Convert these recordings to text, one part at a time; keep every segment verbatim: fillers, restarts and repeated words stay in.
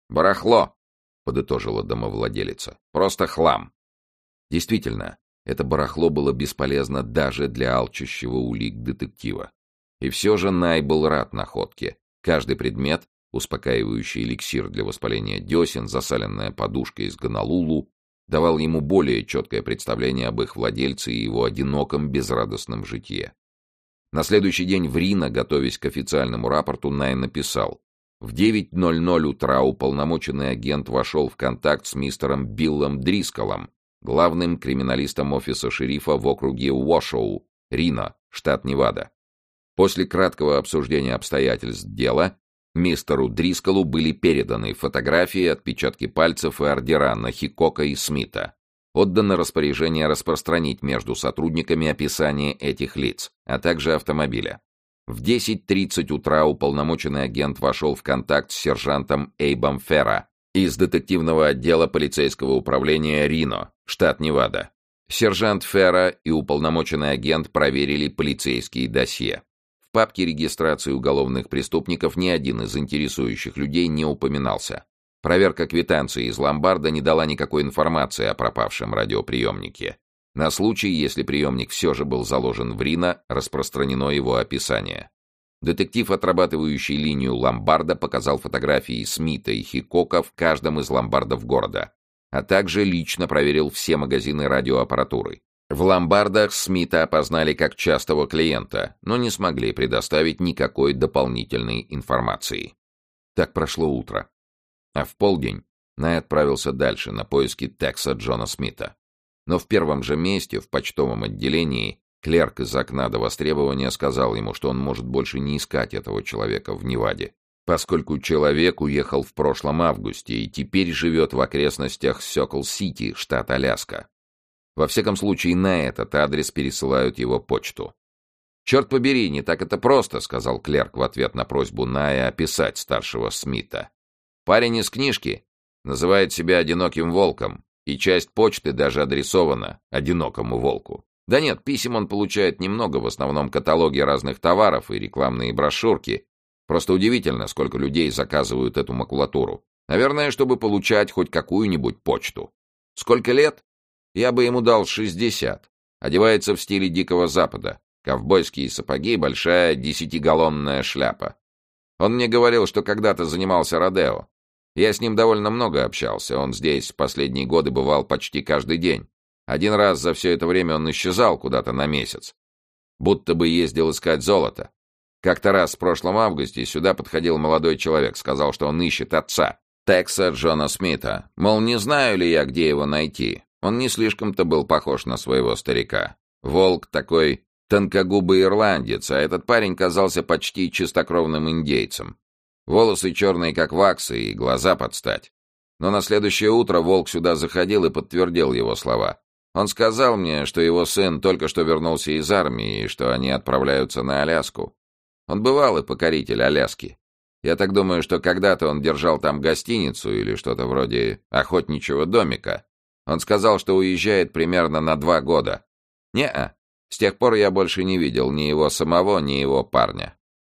«Барахло», — подытожила домовладелица. «Просто хлам». Действительно, это барахло было бесполезно даже для алчущего улик детектива. И все же Най был рад находке. Каждый предмет, успокаивающий эликсир для воспаления десен, засаленная подушка из Гонолулу, давал ему более четкое представление об их владельце и его одиноком безрадостном житье. На следующий день в Рино, готовясь к официальному рапорту, Най написал: в девять ноль ноль утра уполномоченный агент вошел в контакт с мистером Биллом Дрисколом, главным криминалистом офиса шерифа в округе Уошоу, Рино, штат Невада. После краткого обсуждения обстоятельств дела мистеру Дрисколу были переданы фотографии, отпечатки пальцев и ордера на Хикока и Смита. Отдано распоряжение распространить между сотрудниками описание этих лиц, а также автомобиля. В десять тридцать утра уполномоченный агент вошел в контакт с сержантом Эйбом Ферра из детективного отдела полицейского управления Рино, штат Невада. Сержант Ферра и уполномоченный агент проверили полицейские досье. В папке регистрации уголовных преступников ни один из интересующих людей не упоминался. Проверка квитанции из ломбарда не дала никакой информации о пропавшем радиоприемнике. На случай, если приемник все же был заложен в Рино, распространено его описание. Детектив, отрабатывающий линию ломбарда, показал фотографии Смита и Хикока в каждом из ломбардов города, а также лично проверил все магазины радиоаппаратуры. В ломбардах Смита опознали как частого клиента, но не смогли предоставить никакой дополнительной информации. Так прошло утро. А в полдень Най отправился дальше на поиски Текса Джона Смита. Но в первом же месте, в почтовом отделении, клерк из окна до востребования сказал ему, что он может больше не искать этого человека в Неваде, поскольку человек уехал в прошлом августе и теперь живет в окрестностях Сёкл-Сити, штат Аляска. Во всяком случае, на этот адрес пересылают его почту. «Черт побери, не так это просто», — сказал клерк в ответ на просьбу Ная описать старшего Смита. «Парень из книжки называет себя одиноким волком, и часть почты даже адресована одинокому волку. Да нет, писем он получает немного, в основном каталоги разных товаров и рекламные брошюрки. Просто удивительно, сколько людей заказывают эту макулатуру. Наверное, чтобы получать хоть какую-нибудь почту. Сколько лет? Я бы ему дал шестьдесят. Одевается в стиле Дикого Запада. Ковбойские сапоги, большая десятигаллонная шляпа. Он мне говорил, что когда-то занимался родео. Я с ним довольно много общался. Он здесь последние годы бывал почти каждый день. Один раз за все это время он исчезал куда-то на месяц. Будто бы ездил искать золото. Как-то раз в прошлом августе сюда подходил молодой человек, сказал, что он ищет отца, Текса Джона Смита. Мол, не знаю ли я, где его найти. Он не слишком-то был похож на своего старика. Волк такой тонкогубый ирландец, а этот парень казался почти чистокровным индейцем. Волосы черные, как вакс, и глаза под стать. Но на следующее утро волк сюда заходил и подтвердил его слова. Он сказал мне, что его сын только что вернулся из армии и что они отправляются на Аляску. Он бывалый покоритель Аляски. Я так думаю, что когда-то он держал там гостиницу или что-то вроде охотничьего домика. Он сказал, что уезжает примерно на два года. Не-а. С тех пор я больше не видел ни его самого, ни его парня.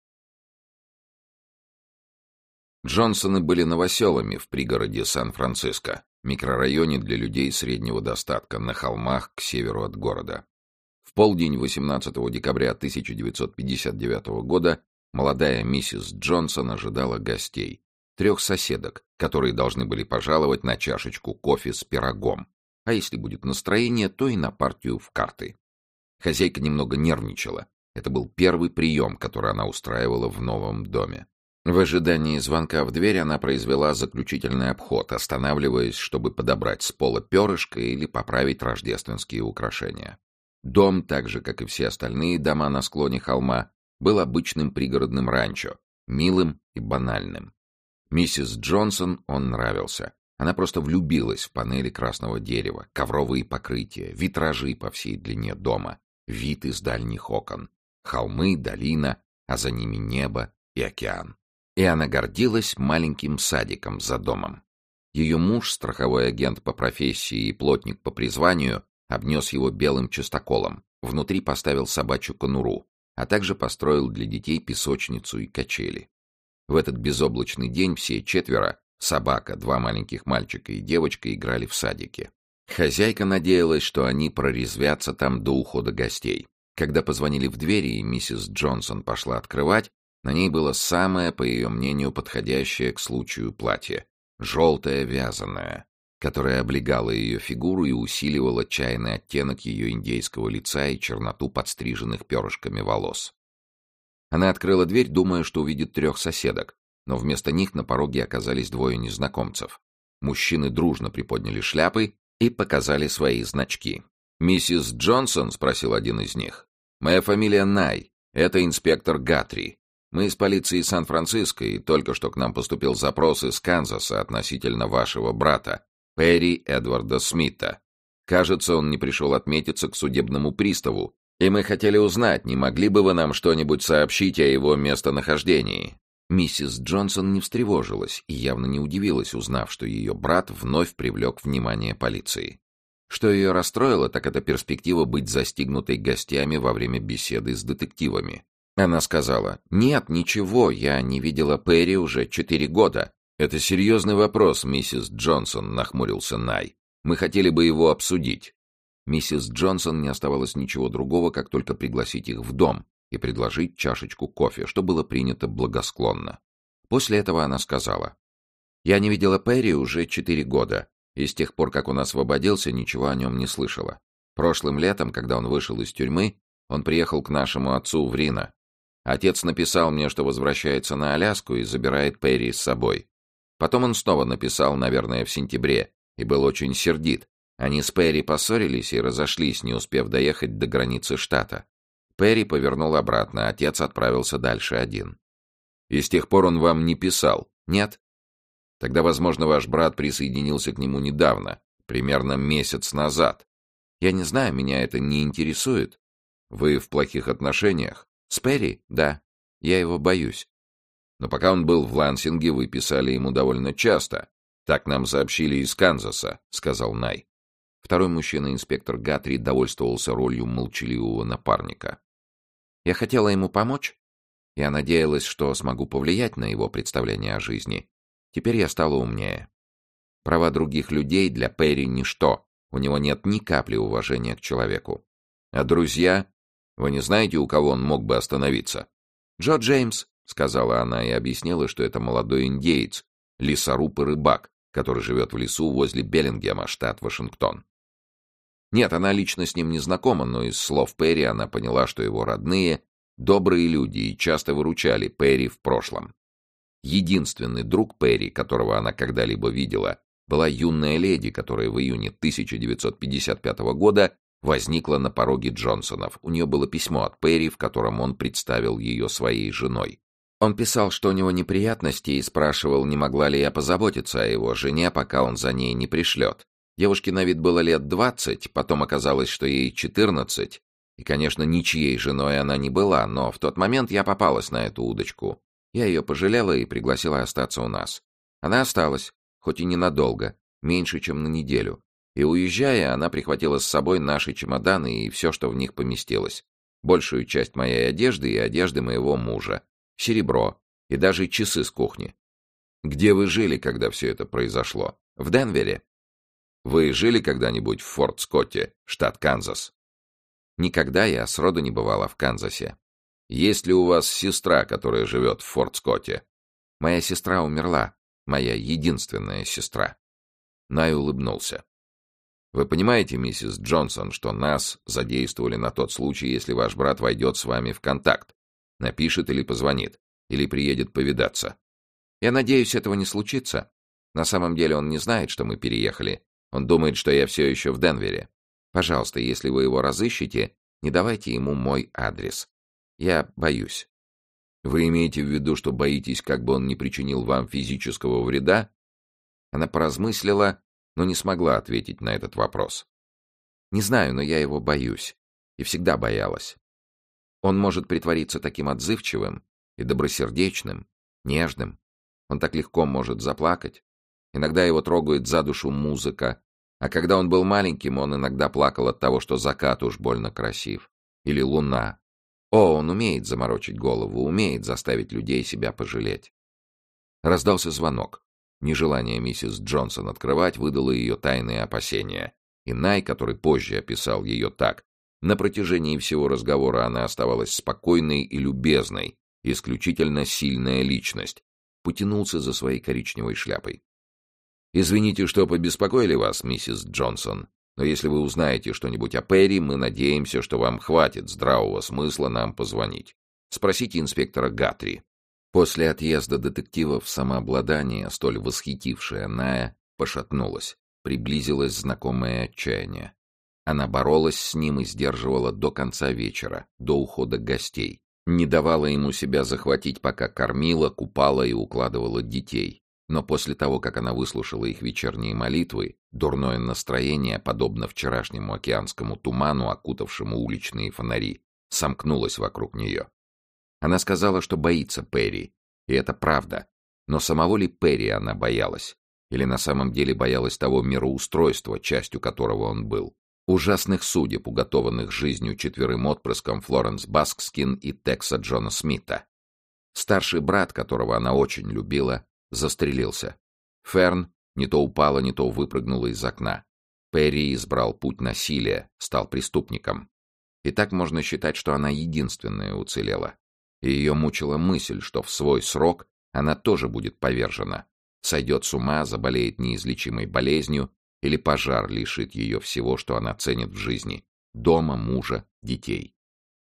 Джонсоны были новоселами в пригороде Сан-Франциско, микрорайоне для людей среднего достатка, на холмах к северу от города. В полдень восемнадцатого декабря тысяча девятьсот пятьдесят девятого года молодая миссис Джонсон ожидала гостей, трех соседок, которые должны были пожаловать на чашечку кофе с пирогом, а если будет настроение, то и на партию в карты. Хозяйка немного нервничала. Это был первый прием, который она устраивала в новом доме. В ожидании звонка в дверь она произвела заключительный обход, останавливаясь, чтобы подобрать с пола перышко или поправить рождественские украшения. Дом, так же, как и все остальные дома на склоне холма, был обычным пригородным ранчо, милым и банальным. Миссис Джонсон он нравился. Она просто влюбилась в панели красного дерева, ковровые покрытия, витражи по всей длине дома, вид из дальних окон, холмы, долина, а за ними небо и океан. И она гордилась маленьким садиком за домом. Ее муж, страховой агент по профессии и плотник по призванию, обнес его белым частоколом, внутри поставил собачью конуру, а также построил для детей песочницу и качели. В этот безоблачный день все четверо Собака, два маленьких мальчика и девочка играли в садике. Хозяйка надеялась, что они прорезвятся там до ухода гостей. Когда позвонили в двери и миссис Джонсон пошла открывать, на ней было самое, по ее мнению, подходящее к случаю платье — желтое вязаное, которое облегало ее фигуру и усиливало чайный оттенок ее индейского лица и черноту подстриженных перышками волос. Она открыла дверь, думая, что увидит трех соседок, но вместо них на пороге оказались двое незнакомцев. Мужчины дружно приподняли шляпы и показали свои значки. «Миссис Джонсон?» — спросил один из них. «Моя фамилия Най. Это инспектор Гатри. Мы из полиции Сан-Франциско, и только что к нам поступил запрос из Канзаса относительно вашего брата, Перри Эдварда Смита. Кажется, он не пришел отметиться к судебному приставу, и мы хотели узнать, не могли бы вы нам что-нибудь сообщить о его местонахождении?» Миссис Джонсон не встревожилась и явно не удивилась, узнав, что ее брат вновь привлек внимание полиции. Что ее расстроило, так это перспектива быть застигнутой гостями во время беседы с детективами. Она сказала: «Нет, ничего, я не видела Перри уже четыре года». «Это серьезный вопрос, миссис Джонсон», — нахмурился Най. «Мы хотели бы его обсудить». Миссис Джонсон не оставалось ничего другого, как только пригласить их в дом и предложить чашечку кофе, что было принято благосклонно. После этого она сказала: «Я не видела Перри уже четыре года, и с тех пор, как он освободился, ничего о нем не слышала. Прошлым летом, когда он вышел из тюрьмы, он приехал к нашему отцу в Рино. Отец написал мне, что возвращается на Аляску и забирает Перри с собой. Потом он снова написал, наверное, в сентябре, и был очень сердит. Они с Перри поссорились и разошлись, не успев доехать до границы штата. Перри повернул обратно, отец отправился дальше один». «И с тех пор он вам не писал?» «Нет». «Тогда, возможно, ваш брат присоединился к нему недавно, примерно месяц назад». «Я не знаю, меня это не интересует». «Вы в плохих отношениях?» «С Перри? Да. Я его боюсь». «Но пока он был в Лансинге, вы писали ему довольно часто. Так нам сообщили из Канзаса», — сказал Най. Второй мужчина, инспектор Гатри, довольствовался ролью молчаливого напарника. «Я хотела ему помочь. Я надеялась, что смогу повлиять на его представление о жизни. Теперь я стала умнее. Права других людей для Перри — ничто. У него нет ни капли уважения к человеку. А друзья? Вы не знаете, у кого он мог бы остановиться?» «Джо Джеймс», — сказала она и объяснила, что это молодой индеец, лесоруб и рыбак, который живет в лесу возле Беллингема, штат Вашингтон. Нет, она лично с ним не знакома, но из слов Перри она поняла, что его родные — добрые люди и часто выручали Перри в прошлом. Единственный друг Перри, которого она когда-либо видела, была юная леди, которая в июне тысяча девятьсот пятьдесят пятого года возникла на пороге Джонсонов. У нее было письмо от Перри, в котором он представил ее своей женой. Он писал, что у него неприятности, и спрашивал, не могла ли я позаботиться о его жене, пока он за ней не пришлет. Девушке на вид было лет двадцать, потом оказалось, что ей четырнадцать. И, конечно, ничьей женой она не была, но в тот момент я попалась на эту удочку. Я ее пожалела и пригласила остаться у нас. Она осталась, хоть и ненадолго, меньше, чем на неделю. И, уезжая, она прихватила с собой наши чемоданы и все, что в них поместилось. Большую часть моей одежды и одежды моего мужа, серебро и даже часы с кухни. Где вы жили, когда все это произошло? В Денвере. Вы жили когда-нибудь в Форт-Скотте, штат Канзас? Никогда я сроду не бывала в Канзасе. Есть ли у вас сестра, которая живет в Форт-Скотте? Моя сестра умерла, моя единственная сестра. Най улыбнулся. Вы понимаете, миссис Джонсон, что нас задействовали на тот случай, если ваш брат войдет с вами в контакт, напишет или позвонит, или приедет повидаться. Я надеюсь, этого не случится. На самом деле он не знает, что мы переехали. Он думает, что я все еще в Денвере. Пожалуйста, если вы его разыщете, не давайте ему мой адрес. Я боюсь». «Вы имеете в виду, что боитесь, как бы он не причинил вам физического вреда?» Она поразмыслила, но не смогла ответить на этот вопрос. «Не знаю, но я его боюсь. И всегда боялась. Он может притвориться таким отзывчивым и добросердечным, нежным. Он так легко может заплакать. Иногда его трогает за душу музыка, а когда он был маленьким, он иногда плакал от того, что закат уж больно красив. Или луна. О, он умеет заморочить голову, умеет заставить людей себя пожалеть». Раздался звонок. Нежелание миссис Джонсон открывать выдало ее тайные опасения. И Най, который позже описал ее так: на протяжении всего разговора она оставалась спокойной и любезной, исключительно сильная личность, потянулся за своей коричневой шляпой. «Извините, что побеспокоили вас, миссис Джонсон, но если вы узнаете что-нибудь о Перри, мы надеемся, что вам хватит здравого смысла нам позвонить. Спросите инспектора Гатри». После отъезда детективов самообладание, столь восхитившее Ная, пошатнулось, приблизилось знакомое отчаяние. Она боролась с ним и сдерживала до конца вечера, до ухода гостей. Не давала ему себя захватить, пока кормила, купала и укладывала детей. Но после того, как она выслушала их вечерние молитвы, дурное настроение, подобно вчерашнему океанскому туману, окутавшему уличные фонари, сомкнулось вокруг нее. Она сказала, что боится Перри, и это правда. Но самого ли Перри она боялась? Или на самом деле боялась того мироустройства, частью которого он был? Ужасных судеб, уготованных жизнью четверым отпрыскам Флоренс Баскскин и Текса Джона Смита. Старший брат, которого она очень любила, застрелился. Ферн не то упала, не то выпрыгнула из окна. Перри избрал путь насилия, стал преступником. И так можно считать, что она единственная уцелела. И ее мучила мысль, что в свой срок она тоже будет повержена. Сойдет с ума, заболеет неизлечимой болезнью, или пожар лишит ее всего, что она ценит в жизни — дома, мужа, детей.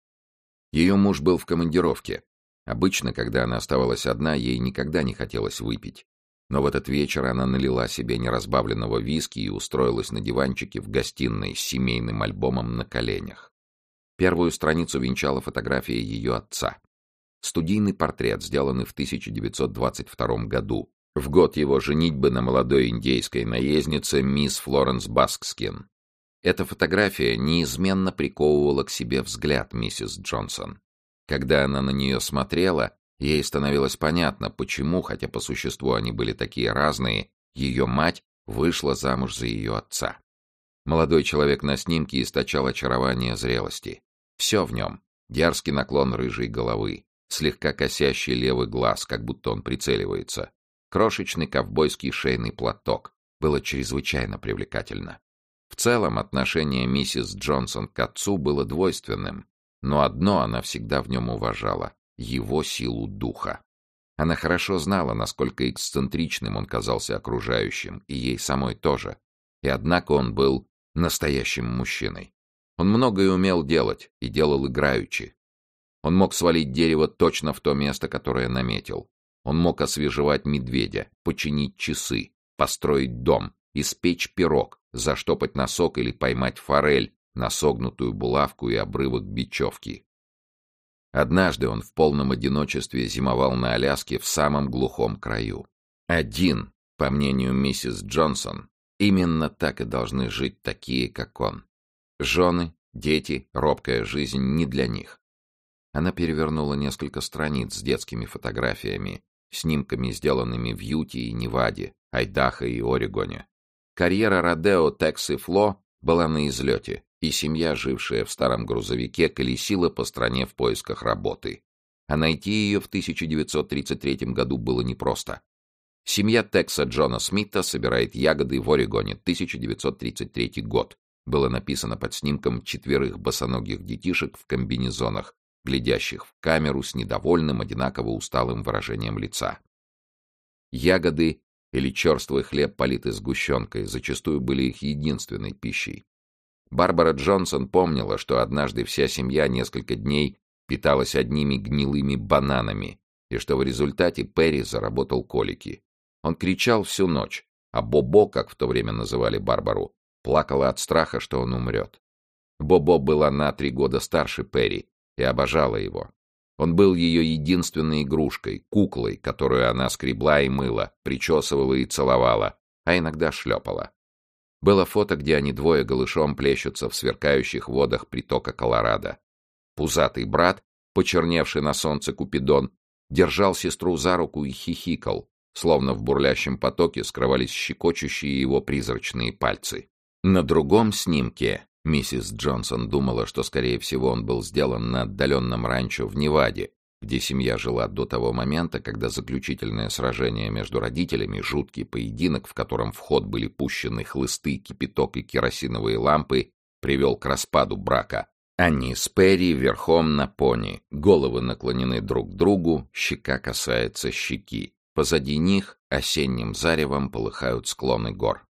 Ее муж был в командировке. Обычно, когда она оставалась одна, ей никогда не хотелось выпить. Но в этот вечер она налила себе неразбавленного виски и устроилась на диванчике в гостиной с семейным альбомом на коленях. Первую страницу венчала фотография ее отца. Студийный портрет, сделанный в тысяча девятьсот двадцать втором году, в год его женитьбы на молодой индейской наезднице мисс Флоренс Баскскин. Эта фотография неизменно приковывала к себе взгляд миссис Джонсон. Когда она на нее смотрела, ей становилось понятно, почему, хотя по существу они были такие разные, ее мать вышла замуж за ее отца. Молодой человек на снимке источал очарование зрелости. Все в нем — дерзкий наклон рыжей головы, слегка косящий левый глаз, как будто он прицеливается, крошечный ковбойский шейный платок — было чрезвычайно привлекательно. В целом, отношение миссис Джонсон к отцу было двойственным, но одно она всегда в нем уважала — его силу духа. Она хорошо знала, насколько эксцентричным он казался окружающим, и ей самой тоже. И однако он был настоящим мужчиной. Он многое умел делать и делал играючи. Он мог свалить дерево точно в то место, которое наметил. Он мог освежевать медведя, починить часы, построить дом, испечь пирог, заштопать носок или поймать форель на согнутую булавку и обрывок бечевки. Однажды он в полном одиночестве зимовал на Аляске в самом глухом краю. Один, по мнению миссис Джонсон, именно так и должны жить такие, как он. Жены, дети, робкая жизнь не для них. Она перевернула несколько страниц с детскими фотографиями, снимками, сделанными в Юте и Неваде, Айдахо и Орегоне. Карьера Родео, Текс и Фло была на излете, и семья, жившая в старом грузовике, колесила по стране в поисках работы. А найти ее в тысяча девятьсот тридцать третьем году было непросто. Семья Текса Джона Смита собирает ягоды в Орегоне, тысяча девятьсот тридцать третий год. Было написано под снимком четверых босоногих детишек в комбинезонах, глядящих в камеру с недовольным, одинаково усталым выражением лица. Ягоды или черствый хлеб, политый сгущенкой, зачастую были их единственной пищей. Барбара Джонсон помнила, что однажды вся семья несколько дней питалась одними гнилыми бананами, и что в результате Перри заработал колики. Он кричал всю ночь, а Бобо, как в то время называли Барбару, плакала от страха, что он умрет. Бобо была на три года старше Перри и обожала его. Он был ее единственной игрушкой, куклой, которую она скребла и мыла, причесывала и целовала, а иногда шлепала. Было фото, где они двое голышом плещутся в сверкающих водах притока Колорадо. Пузатый брат, почерневший на солнце Купидон, держал сестру за руку и хихикал, словно в бурлящем потоке скрывались щекочущие его призрачные пальцы. На другом снимке миссис Джонсон думала, что, скорее всего, он был сделан на отдаленном ранчо в Неваде, где семья жила до того момента, когда заключительное сражение между родителями, жуткий поединок, в котором в ход были пущены хлысты, кипяток и керосиновые лампы, привел к распаду брака. Они с Перри верхом на пони, головы наклонены друг к другу, щека касается щеки. Позади них осенним заревом полыхают склоны гор.